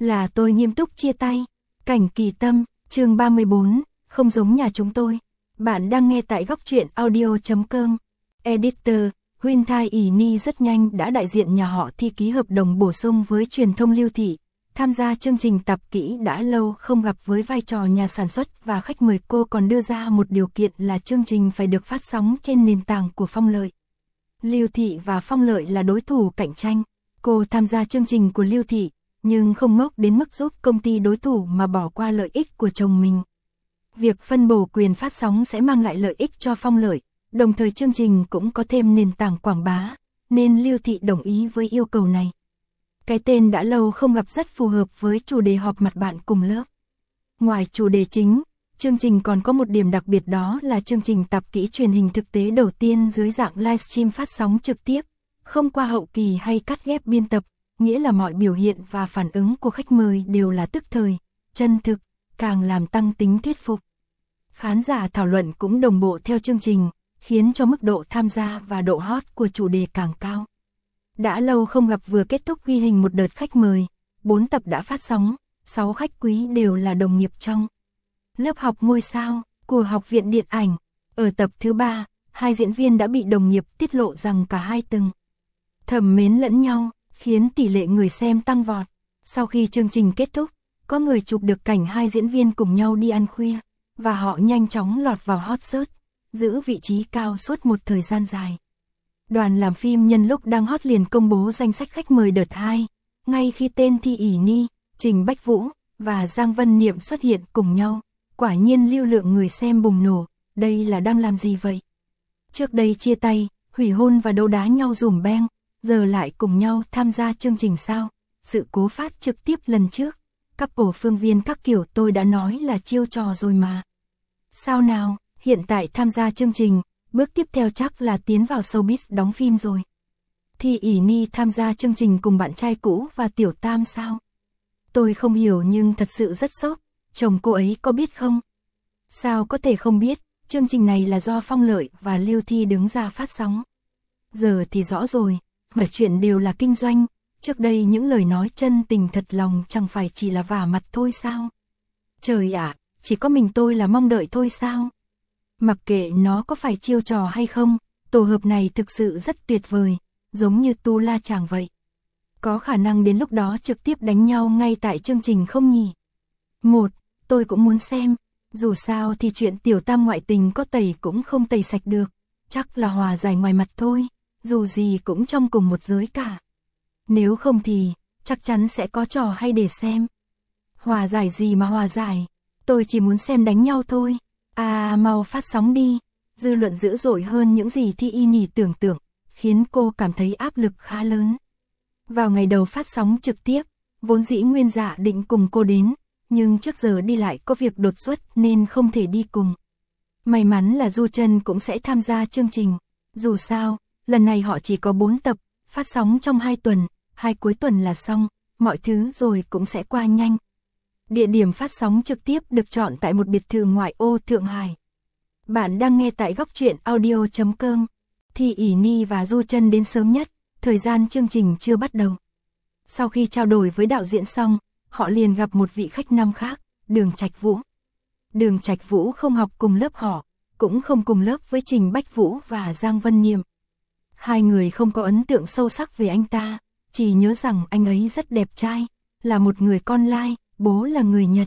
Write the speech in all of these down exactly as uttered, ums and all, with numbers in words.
Là tôi nghiêm túc chia tay. Cảnh Kỳ Tâm, chương ba mươi bốn, không giống nhà chúng tôi. Bạn đang nghe tại góc truyện audio chấm com. Editor, Huynh Thai ỷ Ni rất nhanh đã đại diện nhà họ Thi ký hợp đồng bổ sung với truyền thông Lưu Thị. Tham gia chương trình Tập Kỹ đã lâu không gặp với vai trò nhà sản xuất và khách mời, cô còn đưa ra một điều kiện là chương trình phải được phát sóng trên nền tảng của Phong Lợi. Lưu Thị và Phong Lợi là đối thủ cạnh tranh. Cô tham gia chương trình của Lưu Thị, nhưng không ngốc đến mức giúp công ty đối thủ mà bỏ qua lợi ích của chồng mình. Việc phân bổ quyền phát sóng sẽ mang lại lợi ích cho Phong Lợi, đồng thời chương trình cũng có thêm nền tảng quảng bá, nên Lưu Thị đồng ý với yêu cầu này. Cái tên đã lâu không gặp rất phù hợp với chủ đề họp mặt bạn cùng lớp. Ngoài chủ đề chính, chương trình còn có một điểm đặc biệt, đó là chương trình Tập Kỹ truyền hình thực tế đầu tiên dưới dạng livestream phát sóng trực tiếp, không qua hậu kỳ hay cắt ghép biên tập, nghĩa là mọi biểu hiện và phản ứng của khách mời đều là tức thời, chân thực, càng làm tăng tính thuyết phục. Khán giả thảo luận cũng đồng bộ theo chương trình, khiến cho mức độ tham gia và độ hot của chủ đề càng cao. Đã lâu không gặp vừa kết thúc ghi hình một đợt khách mời, bốn tập đã phát sóng, sáu khách quý đều là đồng nghiệp trong lớp học ngôi sao của Học viện Điện ảnh. Ở tập thứ ba, hai diễn viên đã bị đồng nghiệp tiết lộ rằng cả hai từng thầm mến lẫn nhau, khiến tỷ lệ người xem tăng vọt. Sau khi chương trình kết thúc, có người chụp được cảnh hai diễn viên cùng nhau đi ăn khuya, và họ nhanh chóng lọt vào hot search, giữ vị trí cao suốt một thời gian dài. Đoàn làm phim nhân lúc đang hot liền công bố danh sách khách mời đợt hai, ngay khi tên Thi ỷ Ni, Trình Bách Vũ và Giang Vân Niệm xuất hiện cùng nhau. Quả nhiên lưu lượng người xem bùng nổ, đây là đang làm gì vậy? Trước đây chia tay, hủy hôn và đấu đá nhau dùm beng, giờ lại cùng nhau tham gia chương trình sao? Sự cố phát trực tiếp lần trước, couple phương viên các kiểu tôi đã nói là chiêu trò rồi mà. Sao nào, hiện tại tham gia chương trình, bước tiếp theo chắc là tiến vào showbiz đóng phim rồi. Thi ỷ Ni tham gia chương trình cùng bạn trai cũ và Tiểu Tam sao? Tôi không hiểu nhưng thật sự rất sốc, chồng cô ấy có biết không? Sao có thể không biết, chương trình này là do Phong Lợi và Lưu Thi đứng ra phát sóng. Giờ thì rõ rồi, mọi chuyện đều là kinh doanh, trước đây những lời nói chân tình thật lòng chẳng phải chỉ là vả mặt thôi sao? Trời ạ, chỉ có mình tôi là mong đợi thôi sao? Mặc kệ nó có phải chiêu trò hay không, tổ hợp này thực sự rất tuyệt vời, giống như Tu La Chàng vậy. Có khả năng đến lúc đó trực tiếp đánh nhau ngay tại chương trình không nhỉ? Một, tôi cũng muốn xem, dù sao thì chuyện Tiểu Tam ngoại tình có tẩy cũng không tẩy sạch được, chắc là hòa giải ngoài mặt thôi, dù gì cũng trong cùng một giới cả. Nếu không thì, chắc chắn sẽ có trò hay để xem. Hòa giải gì mà hòa giải, tôi chỉ muốn xem đánh nhau thôi. À mau phát sóng đi, dư luận dữ dội hơn những gì Thi ỷ Ni tưởng tượng, khiến cô cảm thấy áp lực khá lớn. Vào ngày đầu phát sóng trực tiếp, vốn dĩ Nguyên Dạ định cùng cô đến, nhưng trước giờ đi lại có việc đột xuất nên không thể đi cùng. May mắn là Du Trân cũng sẽ tham gia chương trình, dù sao, lần này họ chỉ có bốn tập, phát sóng trong hai tuần, hai cuối tuần là xong, mọi thứ rồi cũng sẽ qua nhanh. Địa điểm phát sóng trực tiếp được chọn tại một biệt thự ngoại ô Thượng Hải. Bạn đang nghe tại góc truyện audio chấm com. Thi ỷ Ni và Du Trân đến sớm nhất, thời gian chương trình chưa bắt đầu. Sau khi trao đổi với đạo diễn xong, họ liền gặp một vị khách nam khác, Đường Trạch Vũ. Đường Trạch Vũ không học cùng lớp họ, cũng không cùng lớp với Trình Bách Vũ và Giang Vân Niệm. Hai người không có ấn tượng sâu sắc về anh ta, chỉ nhớ rằng anh ấy rất đẹp trai, là một người con lai, bố là người Nhật.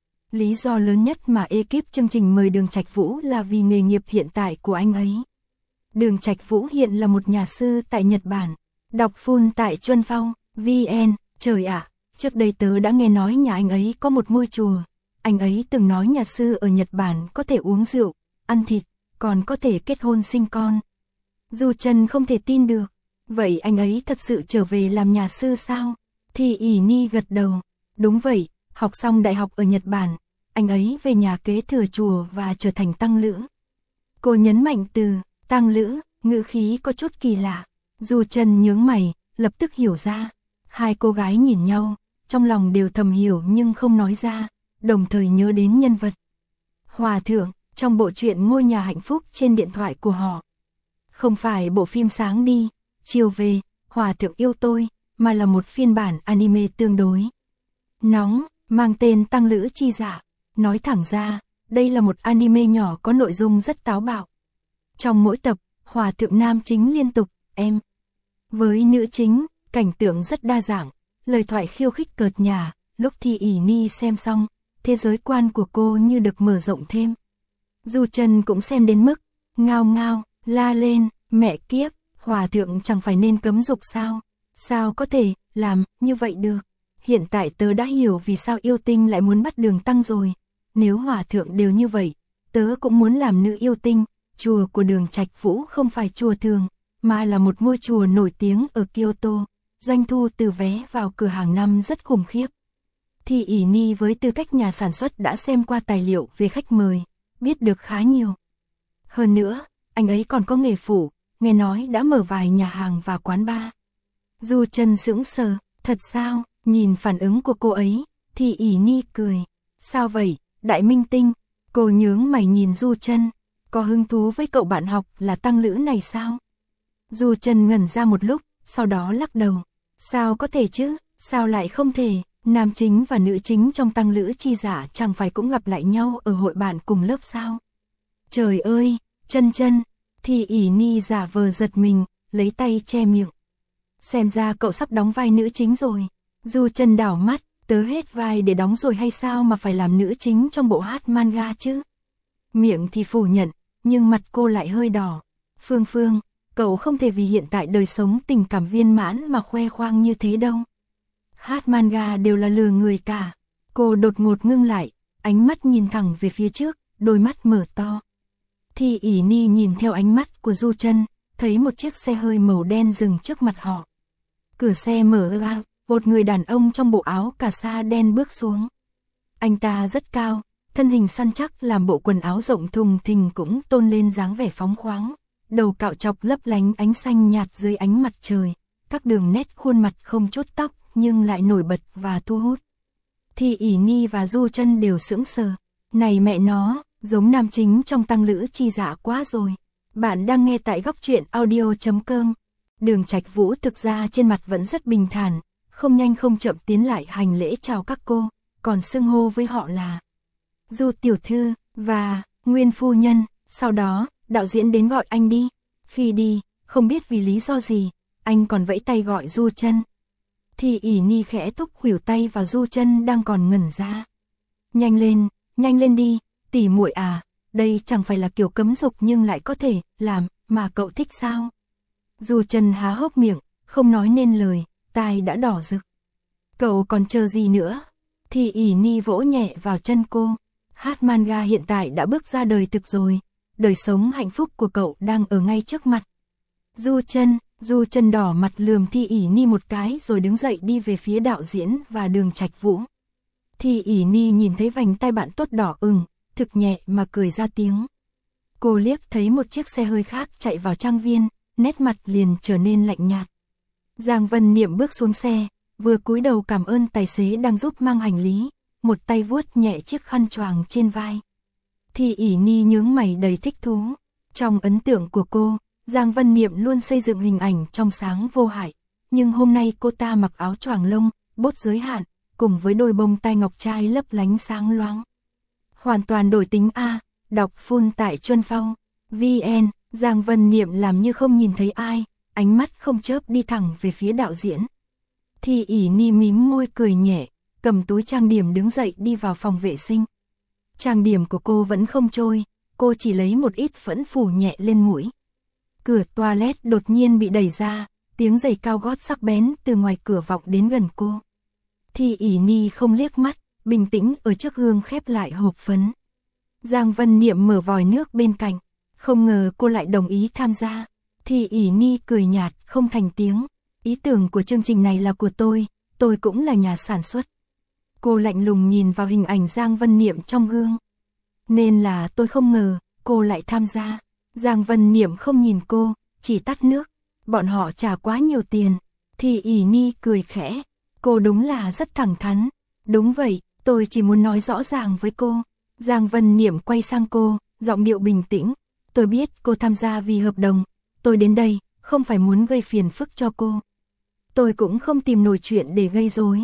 Lý do lớn nhất mà ekip chương trình mời Đường Trạch Vũ là vì nghề nghiệp hiện tại của anh ấy. Đường Trạch Vũ hiện là một nhà sư tại Nhật Bản, đọc full tại Chuân Phong, vê en. Trời ạ, trước đây tớ đã nghe nói nhà anh ấy có một ngôi chùa. Anh ấy từng nói nhà sư ở Nhật Bản có thể uống rượu, ăn thịt, còn có thể kết hôn sinh con. Du Trân không thể tin được. Vậy anh ấy thật sự trở về làm nhà sư sao? Thi ỷ Ni gật đầu. Đúng vậy, học xong đại học ở Nhật Bản, anh ấy về nhà kế thừa chùa và trở thành tăng lữ. Cô nhấn mạnh từ tăng lữ, ngữ khí có chút kỳ lạ. Du Trân nhướng mày, lập tức hiểu ra. Hai cô gái nhìn nhau, trong lòng đều thầm hiểu nhưng không nói ra, đồng thời nhớ đến nhân vật Hòa Thượng trong bộ truyện Ngôi Nhà Hạnh Phúc trên điện thoại của họ. Không phải bộ phim sáng đi, chiều về, Hòa Thượng yêu tôi, mà là một phiên bản anime tương đối nóng, mang tên Tăng Lữ Chi Dạ. Nói thẳng ra, đây là một anime nhỏ có nội dung rất táo bạo. Trong mỗi tập, hòa thượng nam chính liên tục, em. Với nữ chính, cảnh tượng rất đa dạng, lời thoại khiêu khích cợt nhả, lúc Thi ỉ ni xem xong, thế giới quan của cô như được mở rộng thêm. Du Trần cũng xem đến mức, ngao ngao, la lên, mẹ kiếp, hòa thượng chẳng phải nên cấm dục sao? Sao có thể, làm, như vậy được? Hiện tại tớ đã hiểu vì sao yêu tinh lại muốn bắt Đường Tăng rồi. Nếu hòa thượng đều như vậy, tớ cũng muốn làm nữ yêu tinh. Chùa của Đường Trạch Vũ không phải chùa thường, mà là một ngôi chùa nổi tiếng ở Kyoto. Doanh thu từ vé vào cửa hàng năm rất khủng khiếp. Thì ỉ ni với tư cách nhà sản xuất đã xem qua tài liệu về khách mời, biết được khá nhiều. Hơn nữa, anh ấy còn có nghề phụ, nghe nói đã mở vài nhà hàng và quán bar. Du Trần sững sờ, thật sao? Nhìn phản ứng của cô ấy, thì ỉ ni cười. Sao vậy, đại minh tinh? Cô nhướng mày nhìn Du Trần, có hứng thú với cậu bạn học là Tăng Lữ này sao? Du Trần ngẩn ra một lúc, sau đó lắc đầu. Sao có thể chứ, sao lại không thể? Nam chính và nữ chính trong Tăng Lữ Chi Dạ chẳng phải cũng gặp lại nhau ở hội bạn cùng lớp sao? Trời ơi, Chân Chân, thì ỉ ni giả vờ giật mình, lấy tay che miệng. Xem ra cậu sắp đóng vai nữ chính rồi. Du Trần đảo mắt, tớ hết vai để đóng rồi hay sao mà phải làm nữ chính trong bộ hát manga chứ? Miệng thì phủ nhận, nhưng mặt cô lại hơi đỏ. Phương Phương, cậu không thể vì hiện tại đời sống tình cảm viên mãn mà khoe khoang như thế đâu. Hát manga đều là lừa người cả. Cô đột ngột ngưng lại, ánh mắt nhìn thẳng về phía trước, đôi mắt mở to. Thì ỉ ni nhìn theo ánh mắt của Du Trần, thấy một chiếc xe hơi màu đen dừng trước mặt họ. Cửa xe mở ra, một người đàn ông trong bộ áo cà sa đen bước xuống. Anh ta rất cao, thân hình săn chắc làm bộ quần áo rộng thùng thình cũng tôn lên dáng vẻ phóng khoáng. Đầu cạo chọc lấp lánh ánh xanh nhạt dưới ánh mặt trời, các đường nét khuôn mặt không chút tóc nhưng lại nổi bật và thu hút. Thì ỉ ni và Du Trần đều sững sờ. Này mẹ nó, giống nam chính trong Tăng Lữ Chi Dạ quá rồi. Bạn đang nghe tại góc truyện audio chấm com. Đường Trạch Vũ thực ra trên mặt vẫn rất bình thản, không nhanh không chậm tiến lại hành lễ chào các cô, còn xưng hô với họ là Du tiểu thư và Nguyên phu nhân. Sau đó, đạo diễn đến gọi anh đi. Khi đi, không biết vì lý do gì, anh còn vẫy tay gọi Du Trần. Thì ỉ ni khẽ thúc khuỷu tay vào Du Trần đang còn ngẩn ra. Nhanh lên, nhanh lên đi, tỷ muội à, đây chẳng phải là kiểu cấm dục nhưng lại có thể làm mà cậu thích sao? Du Trần há hốc miệng, không nói nên lời, tai đã đỏ rực. Cậu còn chờ gì nữa? Thì ỉ ni vỗ nhẹ vào chân cô. Hát manga hiện tại đã bước ra đời thực rồi, đời sống hạnh phúc của cậu đang ở ngay trước mặt. Du Trần, Du Trần đỏ mặt lườm Thi ỉ ni một cái rồi đứng dậy đi về phía đạo diễn và Đường Trạch Vũ. Thi ỉ ni nhìn thấy vành tai bạn tốt đỏ ửng, thực nhẹ mà cười ra tiếng. Cô liếc thấy một chiếc xe hơi khác chạy vào trang viên, nét mặt liền trở nên lạnh nhạt. Giang Vân Niệm bước xuống xe, vừa cúi đầu cảm ơn tài xế đang giúp mang hành lý, một tay vuốt nhẹ chiếc khăn choàng trên vai. Thì ỉ ni nhướng mày đầy thích thú. Trong ấn tượng của cô, Giang Vân Niệm luôn xây dựng hình ảnh trong sáng vô hại, nhưng hôm nay cô ta mặc áo choàng lông, bốt giới hạn, cùng với đôi bông tai ngọc trai lấp lánh sáng loáng. Hoàn toàn đổi tính A, đọc full tại Chuân Phong, vê en, Giang Vân Niệm làm như không nhìn thấy ai, ánh mắt không chớp đi thẳng về phía đạo diễn. Thì ỉ ni mím môi cười nhẹ, cầm túi trang điểm đứng dậy đi vào phòng vệ sinh. Trang điểm của cô vẫn không trôi, cô chỉ lấy một ít phấn phủ nhẹ lên mũi. Cửa toilet đột nhiên bị đẩy ra, tiếng giày cao gót sắc bén từ ngoài cửa vọng đến gần cô. Thì ỉ ni không liếc mắt, bình tĩnh ở trước gương khép lại hộp phấn. Giang Vân Niệm mở vòi nước bên cạnh, không ngờ cô lại đồng ý tham gia. Thì ỉ ni cười nhạt, không thành tiếng. Ý tưởng của chương trình này là của tôi, tôi cũng là nhà sản xuất. Cô lạnh lùng nhìn vào hình ảnh Giang Vân Niệm trong gương. Nên là tôi không ngờ, cô lại tham gia. Giang Vân Niệm không nhìn cô, chỉ tắt nước. Bọn họ trả quá nhiều tiền. Thì ỉ ni cười khẽ. Cô đúng là rất thẳng thắn. Đúng vậy, tôi chỉ muốn nói rõ ràng với cô. Giang Vân Niệm quay sang cô, giọng điệu bình tĩnh. Tôi biết cô tham gia vì hợp đồng. Tôi đến đây, không phải muốn gây phiền phức cho cô. Tôi cũng không tìm nổi chuyện để gây rối.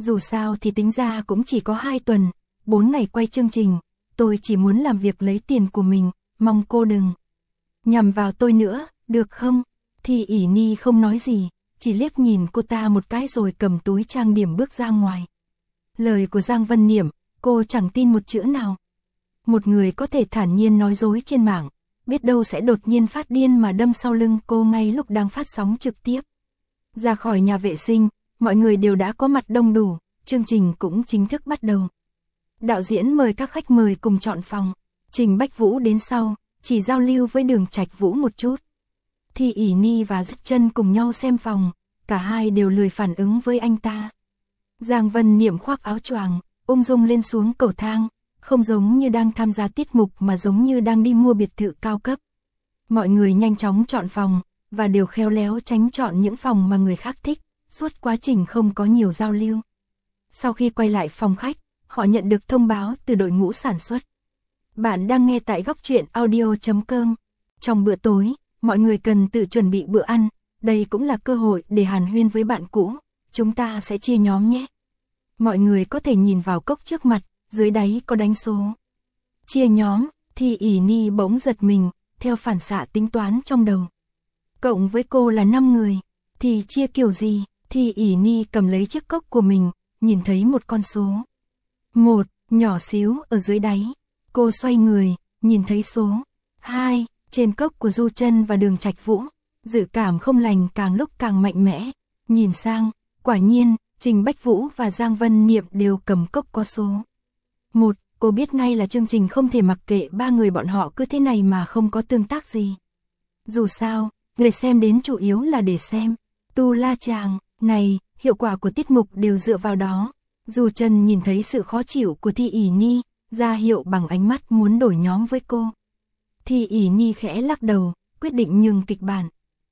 dù sao thì tính ra cũng chỉ có hai tuần, bốn ngày quay chương trình, tôi chỉ muốn làm việc lấy tiền của mình, mong cô đừng nhầm vào tôi nữa, được không? Thì ỉ Ni không nói gì, chỉ liếc nhìn cô ta một cái rồi cầm túi trang điểm bước ra ngoài. Lời của Giang Vân Niệm, cô chẳng tin một chữ nào. Một người có thể thản nhiên nói dối trên mạng, biết đâu sẽ đột nhiên phát điên mà đâm sau lưng cô ngay lúc đang phát sóng trực tiếp. Ra khỏi nhà vệ sinh, mọi người đều đã có mặt đông đủ, chương trình cũng chính thức bắt đầu. Đạo diễn mời các khách mời cùng chọn phòng, Trình Bách Vũ đến sau, chỉ giao lưu với Đường Trạch Vũ một chút. Thì ỉ Ni và Dứt Chân cùng nhau xem phòng, cả hai đều lười phản ứng với anh ta. Giang Vân Niệm khoác áo choàng, ung dung lên xuống cầu thang, không giống như đang tham gia tiết mục mà giống như đang đi mua biệt thự cao cấp. Mọi người nhanh chóng chọn phòng, và đều khéo léo tránh chọn những phòng mà người khác thích, suốt quá trình không có nhiều giao lưu. Sau khi quay lại phòng khách, họ nhận được thông báo từ đội ngũ sản xuất. Bạn đang nghe tại góc truyện audio chấm com. Trong bữa tối, mọi người cần tự chuẩn bị bữa ăn, đây cũng là cơ hội để hàn huyên với bạn cũ, chúng ta sẽ chia nhóm nhé. Mọi người có thể nhìn vào cốc trước mặt, dưới đáy có đánh số. Chia nhóm, thì ỉ Ni bỗng giật mình, theo phản xạ tính toán trong đầu. Cộng với cô là năm người, thì chia kiểu gì? Thì ỉ Ni cầm lấy chiếc cốc của mình, nhìn thấy một con số. Một, nhỏ xíu ở dưới đáy. Cô xoay người, nhìn thấy số hai, trên cốc của Du Chân và Đường Trạch Vũ. Dự cảm không lành càng lúc càng mạnh mẽ. Nhìn sang, quả nhiên, Trình Bách Vũ và Giang Vân Niệm đều cầm cốc có số một. Cô biết ngay là chương trình không thể mặc kệ ba người bọn họ cứ thế này mà không có tương tác gì. Dù sao, người xem đến chủ yếu là để xem. Tu la chàng, này, hiệu quả của tiết mục đều dựa vào đó. Du Chân nhìn thấy sự khó chịu của Thi ỉ Ni, ra hiệu bằng ánh mắt muốn đổi nhóm với cô. Thi ỉ Ni khẽ lắc đầu, quyết định nhường kịch bản.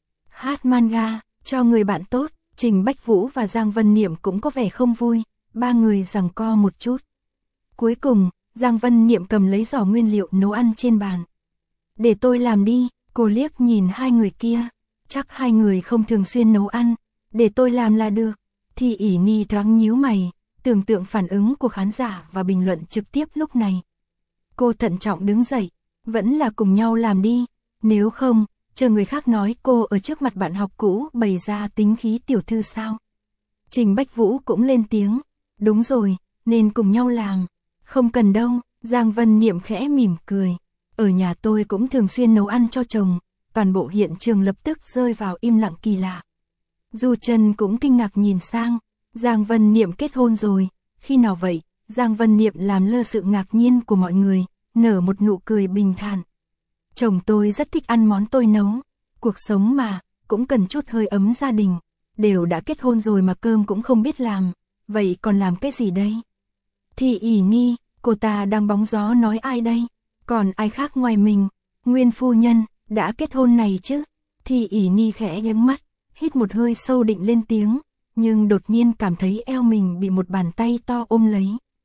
Hát manga, cho người bạn tốt, Trình Bách Vũ và Giang Vân Niệm cũng có vẻ không vui, ba người giằng co một chút. Cuối cùng, Giang Vân Niệm cầm lấy giỏ nguyên liệu nấu ăn trên bàn. Để tôi làm đi, cô liếc nhìn hai người kia, chắc hai người không thường xuyên nấu ăn, để tôi làm là được. Thì ỉ Ni thoáng nhíu mày, tưởng tượng phản ứng của khán giả và bình luận trực tiếp lúc này. Cô thận trọng đứng dậy, vẫn là cùng nhau làm đi, nếu không, chờ người khác nói cô ở trước mặt bạn học cũ bày ra tính khí tiểu thư sao. Trình Bách Vũ cũng lên tiếng, đúng rồi, nên cùng nhau làm. Không cần đâu, Giang Vân Niệm khẽ mỉm cười. Ở nhà tôi cũng thường xuyên nấu ăn cho chồng, toàn bộ hiện trường lập tức rơi vào im lặng kỳ lạ. Du Chân cũng kinh ngạc nhìn sang, Giang Vân Niệm kết hôn rồi, khi nào vậy? Giang Vân Niệm làm lơ sự ngạc nhiên của mọi người, nở một nụ cười bình thản. Chồng tôi rất thích ăn món tôi nấu, cuộc sống mà, cũng cần chút hơi ấm gia đình, đều đã kết hôn rồi mà cơm cũng không biết làm, vậy còn làm cái gì đây? Thì ỉ Ni, cô ta đang bóng gió nói ai đây? Còn ai khác ngoài mình? Nguyên phu nhân, đã kết hôn này chứ? Thì ỉ Ni khẽ nhếch mắt, hít một hơi sâu định lên tiếng, nhưng đột nhiên cảm thấy eo mình bị một bàn tay to ôm lấy.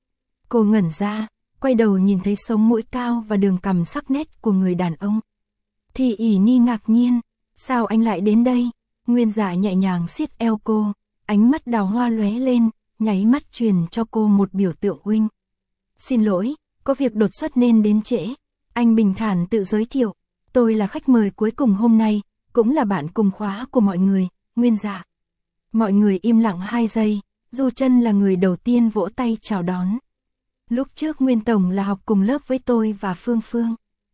Cô ngẩn ra, quay đầu nhìn thấy sống mũi cao và đường cằm sắc nét của người đàn ông. Thì ỉ Ni ngạc nhiên, sao anh lại đến đây? Nguyên Dạ nhẹ nhàng siết eo cô, ánh mắt đào hoa lóe lên, nháy mắt truyền cho cô một biểu tượng huynh. Xin lỗi, có việc đột xuất nên đến trễ. Anh bình thản tự giới thiệu, tôi là khách mời cuối cùng hôm nay, cũng là bạn cùng khóa của mọi người, Nguyên Dạ. Mọi người im lặng hai giây, Du Chân là người đầu tiên vỗ tay chào đón. Lúc trước Nguyên Tổng là học cùng lớp với tôi và Phương Phương.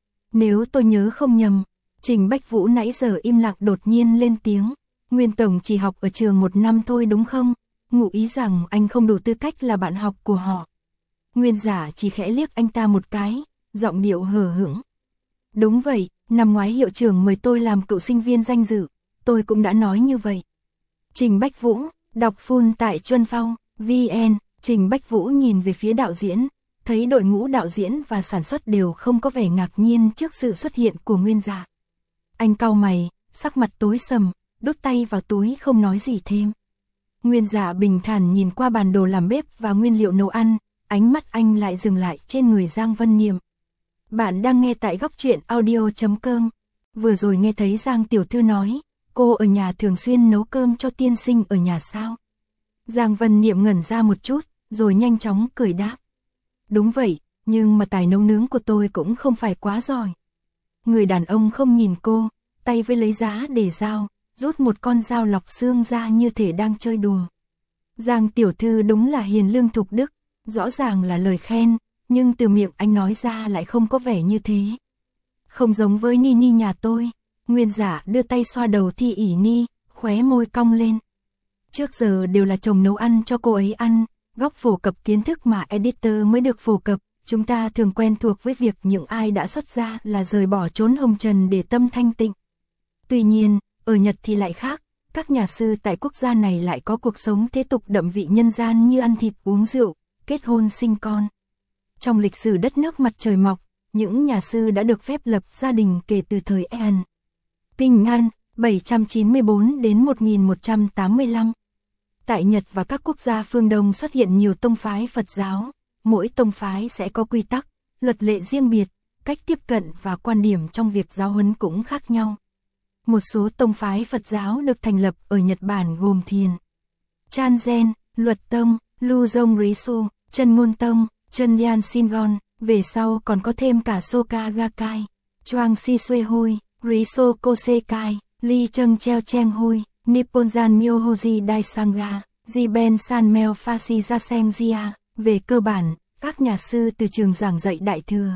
Nếu tôi nhớ không nhầm, Trình Bách Vũ nãy giờ im lặng đột nhiên lên tiếng. Nguyên Tổng chỉ học ở trường một năm thôi đúng không? Ngụ ý rằng anh không đủ tư cách là bạn học của họ. Nguyên Dạ chỉ khẽ liếc anh ta một cái, giọng điệu hờ hững. Đúng vậy, năm ngoái hiệu trưởng mời tôi làm cựu sinh viên danh dự, tôi cũng đã nói như vậy. Trình Bách Vũ, đọc full tại Chuân Phong, vê en. Trình Bách Vũ nhìn về phía đạo diễn, thấy đội ngũ đạo diễn và sản xuất đều không có vẻ ngạc nhiên trước sự xuất hiện của Nguyên Dạ. Anh cau mày, sắc mặt tối sầm, đút tay vào túi không nói gì thêm. Nguyên Dạ bình thản nhìn qua bản đồ làm bếp và nguyên liệu nấu ăn, ánh mắt anh lại dừng lại trên người Giang Vân Niệm. Bạn đang nghe tại góc truyện audio chấm com. Vừa rồi nghe thấy Giang tiểu thư nói, cô ở nhà thường xuyên nấu cơm cho tiên sinh ở nhà sao? Giang Vân Niệm ngẩn ra một chút, rồi nhanh chóng cười đáp. Đúng vậy, nhưng mà tài nấu nướng của tôi cũng không phải quá giỏi. Người đàn ông không nhìn cô, tay với lấy giá để dao, rút một con dao lọc xương ra như thể đang chơi đùa. Giang tiểu thư đúng là hiền lương thục đức, rõ ràng là lời khen, nhưng từ miệng anh nói ra lại không có vẻ như thế. Không giống với Ni Ni nhà tôi. Nguyên Giả đưa tay xoa đầu Thi ỉ Ni, khóe môi cong lên. Trước giờ đều là chồng nấu ăn cho cô ấy ăn, góc phổ cập kiến thức mà editor mới được phổ cập. Chúng ta thường quen thuộc với việc những ai đã xuất gia là rời bỏ chốn hồng trần để tâm thanh tịnh. Tuy nhiên, ở Nhật thì lại khác, các nhà sư tại quốc gia này lại có cuộc sống thế tục đậm vị nhân gian như ăn thịt uống rượu, kết hôn sinh con. Trong lịch sử đất nước mặt trời mọc, những nhà sư đã được phép lập gia đình kể từ thời An. Bình An, bảy trăm chín mươi tư đến một nghìn một trăm tám mươi lăm. Tại Nhật và các quốc gia phương Đông xuất hiện nhiều tông phái Phật giáo, mỗi tông phái sẽ có quy tắc, luật lệ riêng biệt, cách tiếp cận và quan điểm trong việc giáo huấn cũng khác nhau. Một số tông phái Phật giáo được thành lập ở Nhật Bản gồm Thiền Chanzen, Luật Tông, Luzong Risu, Chân Ngôn Tông, Chân Nyan Shingon, về sau còn có thêm cả Soka Gakkai, Choang Si Sue Hui, Riso Kosekai, Lee Chung Cheo Cheng Hui, Nipponjan Myohoji Daisanga, Jiben Sanmel Fashi Jaseng Jia. Về cơ bản, các nhà sư từ trường giảng dạy Đại Thừa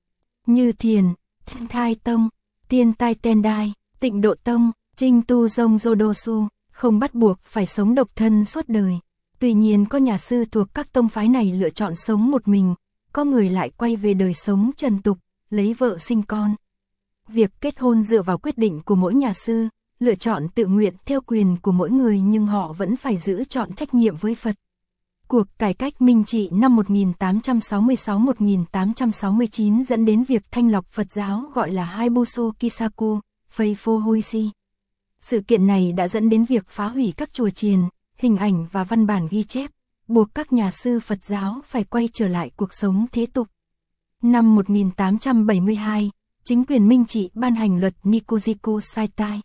như Thiền, Thai Tông, Tiên Tai Tendai, Tịnh Độ Tông, Trinh Tu Dông Jodosu, không bắt buộc phải sống độc thân suốt đời. Tuy nhiên có nhà sư thuộc các tông phái này lựa chọn sống một mình, có người lại quay về đời sống trần tục, lấy vợ sinh con. Việc kết hôn dựa vào quyết định của mỗi nhà sư, lựa chọn tự nguyện theo quyền của mỗi người, nhưng họ vẫn phải giữ trọn trách nhiệm với Phật. Cuộc cải cách Minh Trị năm một nghìn tám trăm sáu mươi sáu đến một nghìn tám trăm sáu mươi chín dẫn đến việc thanh lọc Phật giáo gọi là Haibusu Kisaku, Feifo Huishi. Sự kiện này đã dẫn đến việc phá hủy các chùa chiền, hình ảnh và văn bản ghi chép, buộc các nhà sư Phật giáo phải quay trở lại cuộc sống thế tục. Năm một nghìn tám trăm bảy mươi hai, chính quyền Minh Trị ban hành luật Nikojiku Saitai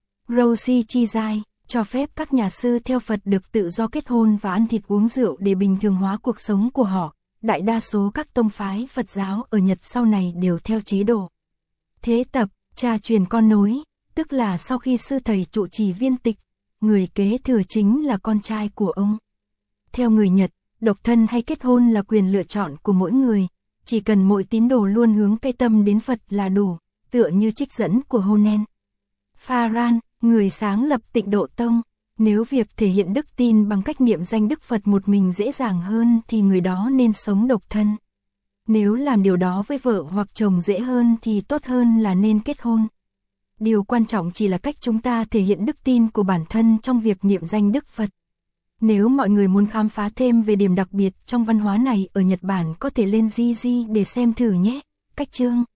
Roshi Chizai, cho phép các nhà sư theo Phật được tự do kết hôn và ăn thịt uống rượu để bình thường hóa cuộc sống của họ. Đại đa số các tông phái Phật giáo ở Nhật sau này đều theo chế độ thế tập, cha truyền con nối, tức là sau khi sư thầy trụ trì viên tịch, người kế thừa chính là con trai của ông. Theo người Nhật, độc thân hay kết hôn là quyền lựa chọn của mỗi người, chỉ cần mỗi tín đồ luôn hướng cây tâm đến Phật là đủ, tựa như trích dẫn của Honen Pharan, người sáng lập Tịnh Độ Tông. Nếu việc thể hiện đức tin bằng cách niệm danh Đức Phật một mình dễ dàng hơn thì người đó nên sống độc thân. Nếu làm điều đó với vợ hoặc chồng dễ hơn thì tốt hơn là nên kết hôn. Điều quan trọng chỉ là cách chúng ta thể hiện đức tin của bản thân trong việc niệm danh Đức Phật. Nếu mọi người muốn khám phá thêm về điểm đặc biệt trong văn hóa này ở Nhật Bản có thể lên Jiji để xem thử nhé. Cách chương